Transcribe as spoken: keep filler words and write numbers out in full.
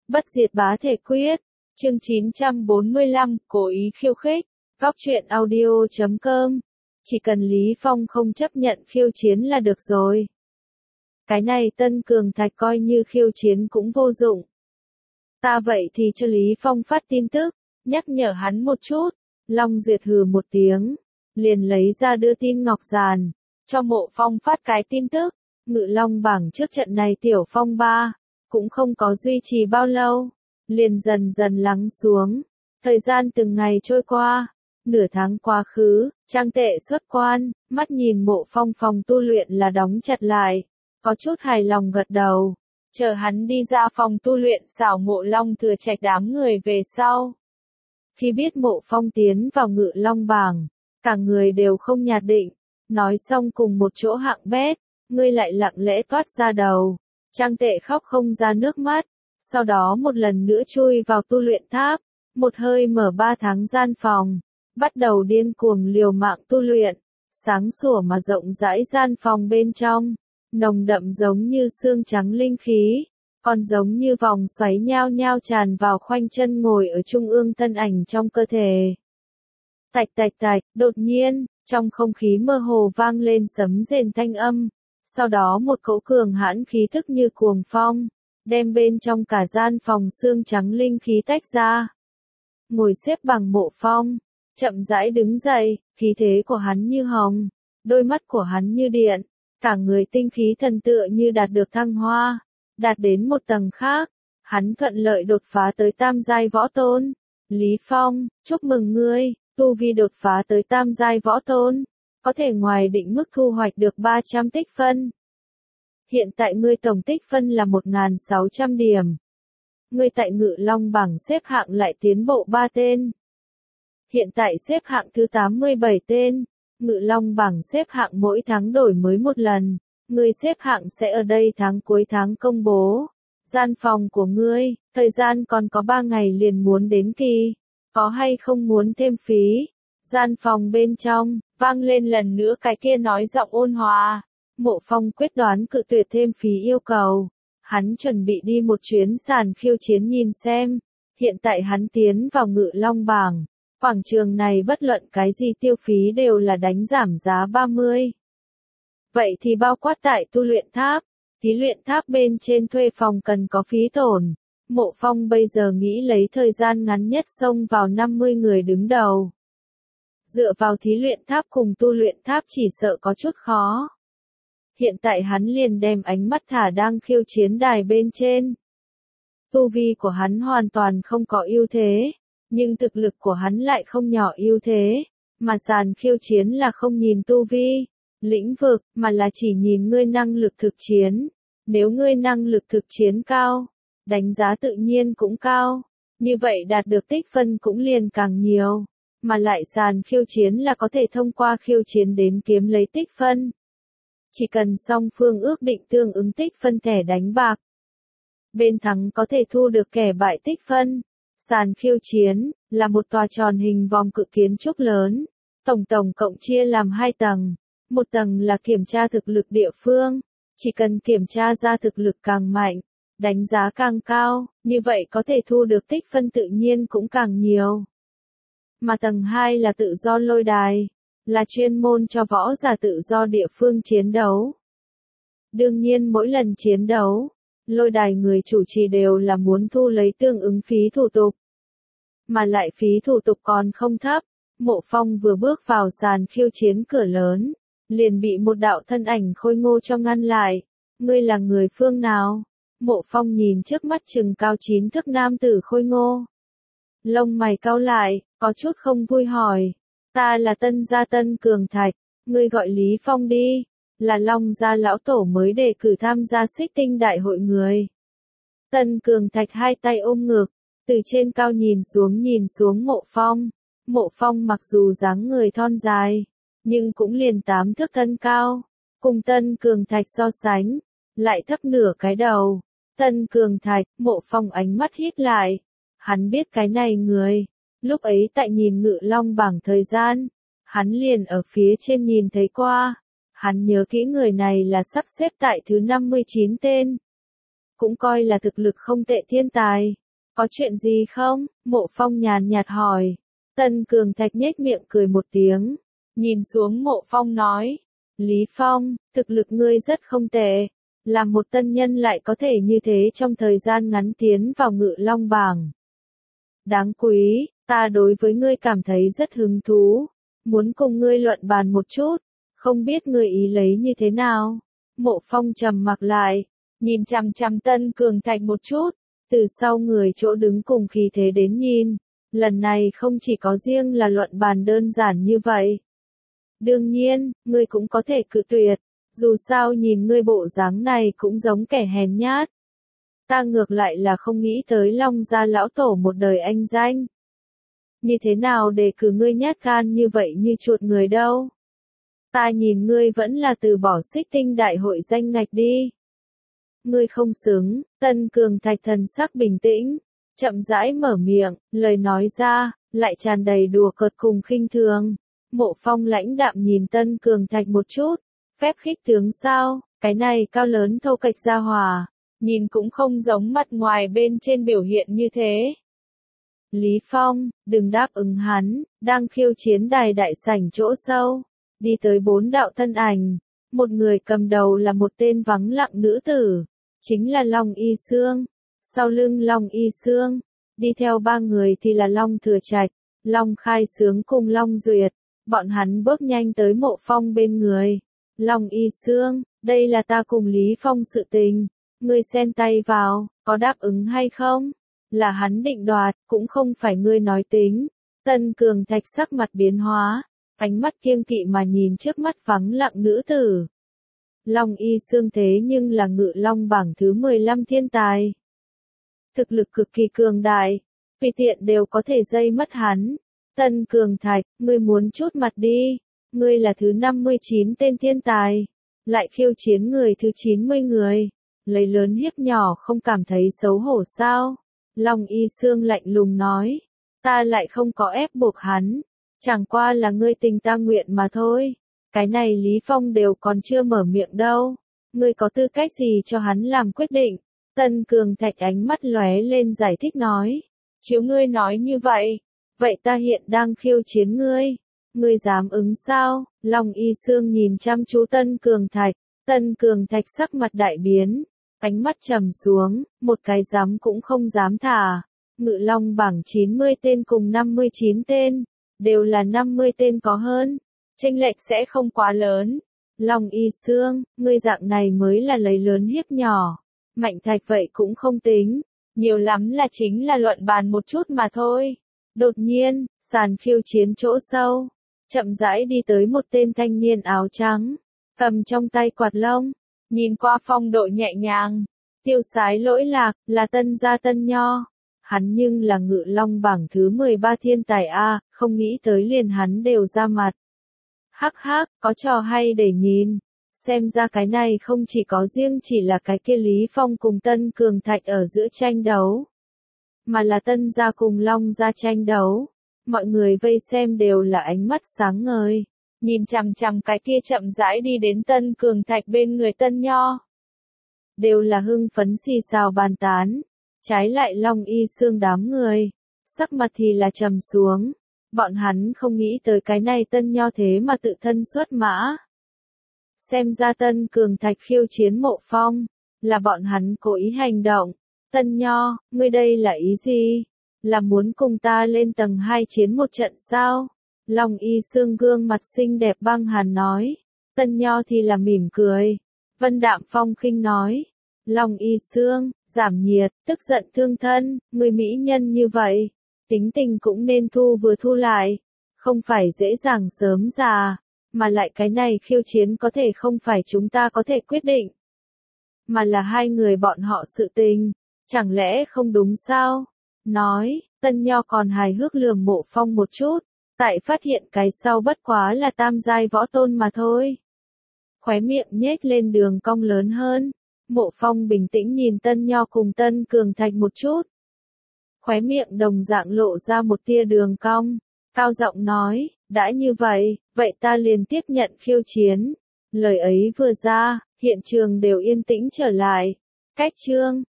Bất diệt bá thể quyết, chương chín trăm bốn mươi lăm, cố ý khiêu khích, góc truyện audio chấm com. Chỉ cần Lý Phong không chấp nhận khiêu chiến là được rồi. Cái này Tân Cường Thạch coi như khiêu chiến cũng vô dụng. Ta vậy thì cho Lý Phong phát tin tức, nhắc nhở hắn một chút. Long Duyệt hừ một tiếng, liền lấy ra đưa tin ngọc giàn, cho Mộ Phong phát cái tin tức. Ngự Long bảng trước trận này tiểu phong ba, cũng không có duy trì bao lâu, liền dần dần lắng xuống. Thời gian từng ngày trôi qua, nửa tháng quá khứ, Trang Tệ xuất quan, mắt nhìn Mộ Phong phòng tu luyện là đóng chặt lại, có chút hài lòng gật đầu. Chờ hắn đi ra phòng tu luyện xảo Mộ Long Thừa Trạch đám người về sau. Khi biết Mộ Phong tiến vào Ngự Long bảng, cả người đều không nhạt định, nói xong cùng một chỗ hạng bét, ngươi lại lặng lẽ toát ra đầu. Trang Tệ khóc không ra nước mắt, sau đó một lần nữa chui vào tu luyện tháp, một hơi mở ba tháng gian phòng, bắt đầu điên cuồng liều mạng tu luyện. Sáng sủa mà rộng rãi gian phòng bên trong, nồng đậm giống như xương trắng linh khí, còn giống như vòng xoáy nhao nhao tràn vào khoanh chân ngồi ở trung ương thân ảnh trong cơ thể. Tạch tạch tạch, đột nhiên, trong không khí mơ hồ vang lên sấm rền thanh âm, sau đó một cỗ cường hãn khí thức như cuồng phong, đem bên trong cả gian phòng xương trắng linh khí tách ra. Ngồi xếp bằng Mộ Phong, chậm rãi đứng dậy, khí thế của hắn như hồng, đôi mắt của hắn như điện, cả người tinh khí thần tựa như đạt được thăng hoa, đạt đến một tầng khác, hắn thuận lợi đột phá tới tam giai võ tôn. Lý Phong, chúc mừng ngươi, tu vi đột phá tới tam giai võ tôn, có thể ngoài định mức thu hoạch được ba trăm tích phân. Hiện tại ngươi tổng tích phân là một nghìn sáu trăm điểm. Ngươi tại Ngự Long bảng xếp hạng lại tiến bộ ba tên. Hiện tại xếp hạng thứ tám mươi bảy tên. Ngự Long bảng xếp hạng mỗi tháng đổi mới một lần. Ngươi xếp hạng sẽ ở đây tháng cuối tháng công bố. Gian phòng của ngươi, thời gian còn có ba ngày liền muốn đến kỳ. Có hay không muốn thêm phí? Gian phòng bên trong, vang lên lần nữa cái kia nói giọng ôn hòa. Mộ Phong quyết đoán cự tuyệt thêm phí yêu cầu. Hắn chuẩn bị đi một chuyến sàn khiêu chiến nhìn xem. Hiện tại hắn tiến vào Ngự Long bảng. Quảng trường này bất luận cái gì tiêu phí đều là đánh giảm giá ba mươi. Vậy thì bao quát tại tu luyện tháp. Thí luyện tháp bên trên thuê phòng cần có phí tổn. Mộ Phong bây giờ nghĩ lấy thời gian ngắn nhất xông vào năm mươi người đứng đầu. Dựa vào thí luyện tháp cùng tu luyện tháp chỉ sợ có chút khó. Hiện tại hắn liền đem ánh mắt thả đang khiêu chiến đài bên trên. Tu vi của hắn hoàn toàn không có ưu thế, nhưng thực lực của hắn lại không nhỏ ưu thế, mà sàn khiêu chiến là không nhìn tu vi, lĩnh vực, mà là chỉ nhìn ngươi năng lực thực chiến. Nếu ngươi năng lực thực chiến cao, đánh giá tự nhiên cũng cao, như vậy đạt được tích phân cũng liền càng nhiều, mà lại sàn khiêu chiến là có thể thông qua khiêu chiến đến kiếm lấy tích phân. Chỉ cần song phương ước định tương ứng tích phân thẻ đánh bạc. Bên thắng có thể thu được kẻ bại tích phân. Sàn khiêu chiến, là một tòa tròn hình vòng cự kiến trúc lớn. Tổng tổng cộng chia làm hai tầng. Một tầng là kiểm tra thực lực địa phương. Chỉ cần kiểm tra ra thực lực càng mạnh, đánh giá càng cao, như vậy có thể thu được tích phân tự nhiên cũng càng nhiều. Mà tầng hai là tự do lôi đài. Là chuyên môn cho võ giả tự do địa phương chiến đấu. Đương nhiên mỗi lần chiến đấu, lôi đài người chủ trì đều là muốn thu lấy tương ứng phí thủ tục. Mà lại phí thủ tục còn không thấp. Mộ Phong vừa bước vào sàn khiêu chiến cửa lớn, liền bị một đạo thân ảnh khôi ngô cho ngăn lại. Ngươi là người phương nào? Mộ Phong nhìn trước mắt chừng cao chín thước nam tử khôi ngô. Lông mày cau lại, có chút không vui hỏi. Ta là Tân gia Tân Cường Thạch, ngươi gọi Lý Phong đi, là Long gia lão tổ mới đề cử tham gia xích tinh đại hội người. Tân Cường Thạch hai tay ôm ngực, từ trên cao nhìn xuống nhìn xuống Mộ Phong. Mộ Phong mặc dù dáng người thon dài, nhưng cũng liền tám thước thân cao, cùng Tân Cường Thạch so sánh, lại thấp nửa cái đầu. Tân Cường Thạch, Mộ Phong ánh mắt híp lại, hắn biết cái này người. Lúc ấy tại nhìn Ngự Long bảng thời gian, hắn liền ở phía trên nhìn thấy qua. Hắn nhớ kỹ người này là sắp xếp tại thứ năm mươi chín tên. cũng coi là thực lực không tệ thiên tài. Có chuyện gì không? Mộ Phong nhàn nhạt hỏi. Tân Cường Thạch nhếch miệng cười một tiếng, nhìn xuống Mộ Phong nói. Lý Phong, thực lực ngươi rất không tệ. Làm một tân nhân lại có thể như thế trong thời gian ngắn tiến vào Ngự Long bảng. Đáng quý, ta đối với ngươi cảm thấy rất hứng thú. Muốn cùng ngươi luận bàn một chút, không biết ngươi ý lấy như thế nào? Mộ Phong trầm mặc lại, nhìn chằm chằm Tân Cường Thạch một chút, từ sau người chỗ đứng cùng khí thế đến nhìn. Lần này không chỉ có riêng là luận bàn đơn giản như vậy. Đương nhiên, ngươi cũng có thể cự tuyệt, dù sao nhìn ngươi bộ dáng này cũng giống kẻ hèn nhát. Ta ngược lại là không nghĩ tới Long gia lão tổ một đời anh danh. Như thế nào để cử ngươi nhát gan như vậy như chuột người đâu? Ta nhìn ngươi vẫn là từ bỏ Xích Tinh đại hội danh ngạch đi. Ngươi không xứng. Tân Cường Thạch thần sắc bình tĩnh, chậm rãi mở miệng, lời nói ra, lại tràn đầy đùa cợt cùng khinh thường. Mộ Phong lãnh đạm nhìn Tân Cường Thạch một chút, phép khích tướng sao, cái này cao lớn thô kệch gia hòa, nhìn cũng không giống mặt ngoài bên trên biểu hiện như thế. Lý Phong, đừng đáp ứng hắn, đang khiêu chiến đài đại sảnh chỗ sâu, đi tới bốn đạo thân ảnh, một người cầm đầu là một tên vắng lặng nữ tử, chính là Long Y Sương, sau lưng Long Y Sương, đi theo ba người thì là Long Thừa Trạch, Long Khai Sướng cùng Long Duyệt, bọn hắn bước nhanh tới Mộ Phong bên người. Long Y Sương, đây là ta cùng Lý Phong sự tình, ngươi xen tay vào, có đáp ứng hay không? Là hắn định đoạt, cũng không phải ngươi nói tính. Tân Cường Thạch sắc mặt biến hóa, ánh mắt kiêng kỵ mà nhìn trước mắt vắng lặng nữ tử. Long Y Sương thế nhưng là Ngự Long bảng thứ mười lăm thiên tài. Thực lực cực kỳ cường đại, tùy tiện đều có thể dây mất hắn. Tân Cường Thạch, ngươi muốn chút mặt đi, ngươi là thứ năm mươi chín tên thiên tài, lại khiêu chiến người thứ chín mươi người, lấy lớn hiếp nhỏ không cảm thấy xấu hổ sao? Long Y Sương lạnh lùng nói, ta lại không có ép buộc hắn, chẳng qua là ngươi tình ta nguyện mà thôi. Cái này Lý Phong đều còn chưa mở miệng đâu, ngươi có tư cách gì cho hắn làm quyết định? Tân Cường Thạch ánh mắt lóe lên giải thích nói, chiếu ngươi nói như vậy, vậy ta hiện đang khiêu chiến ngươi, ngươi dám ứng sao? Long Y Sương nhìn chăm chú Tân Cường Thạch, Tân Cường Thạch sắc mặt đại biến, ánh mắt trầm xuống, một cái dám cũng không dám thả. Ngự Long bảng chín mươi tên cùng năm mươi chín tên, đều là năm mươi tên có hơn, chênh lệch sẽ không quá lớn. Long Y Sương, ngươi dạng này mới là lấy lớn hiếp nhỏ, Mạnh Thạch vậy cũng không tính, nhiều lắm là chính là luận bàn một chút mà thôi. Đột nhiên, sàn khiêu chiến chỗ sâu, chậm rãi đi tới một tên thanh niên áo trắng, cầm trong tay quạt lông, nhìn qua phong độ nhẹ nhàng, tiêu sái lỗi lạc, là Tân gia Tân Nho. Hắn nhưng là Ngự Long bảng thứ mười ba thiên tài A, không nghĩ tới liền hắn đều ra mặt. Hắc hắc, có trò hay để nhìn. Xem ra cái này không chỉ có riêng chỉ là cái kia Lý Phong cùng Tân Cường Thạch ở giữa tranh đấu, mà là Tân gia cùng Long gia tranh đấu. Mọi người vây xem đều là ánh mắt sáng ngời, nhìn chằm chằm cái kia chậm rãi đi đến Tân Cường Thạch bên người Tân Nho. Đều là hưng phấn xì xào bàn tán, trái lại Long Y Sương đám người, sắc mặt thì là trầm xuống, bọn hắn không nghĩ tới cái này Tân Nho thế mà tự thân xuất mã. Xem ra Tân Cường Thạch khiêu chiến Mộ Phong, là bọn hắn cố ý hành động. Tân Nho, ngươi đây là ý gì? Là muốn cùng ta lên tầng hai chiến một trận sao? Long Y Sương gương mặt xinh đẹp băng hàn nói. Tân Nho thì là mỉm cười. Vân đạm phong khinh nói. Long Y Sương, giảm nhiệt, tức giận thương thân, người mỹ nhân như vậy, tính tình cũng nên thu vừa thu lại, không phải dễ dàng sớm già, mà lại cái này khiêu chiến có thể không phải chúng ta có thể quyết định, mà là hai người bọn họ sự tình, chẳng lẽ không đúng sao? Nói, Tân Nho còn hài hước lườm Mộ Phong một chút, tại phát hiện cái sau bất quá là tam giai võ tôn mà thôi. Khóe miệng nhếch lên đường cong lớn hơn. Mộ Phong bình tĩnh nhìn Tân Nho cùng Tân Cường Thạch một chút. Khóe miệng đồng dạng lộ ra một tia đường cong, cao giọng nói, đã như vậy, vậy ta liền tiếp nhận khiêu chiến. Lời ấy vừa ra, hiện trường đều yên tĩnh trở lại. Cách chương,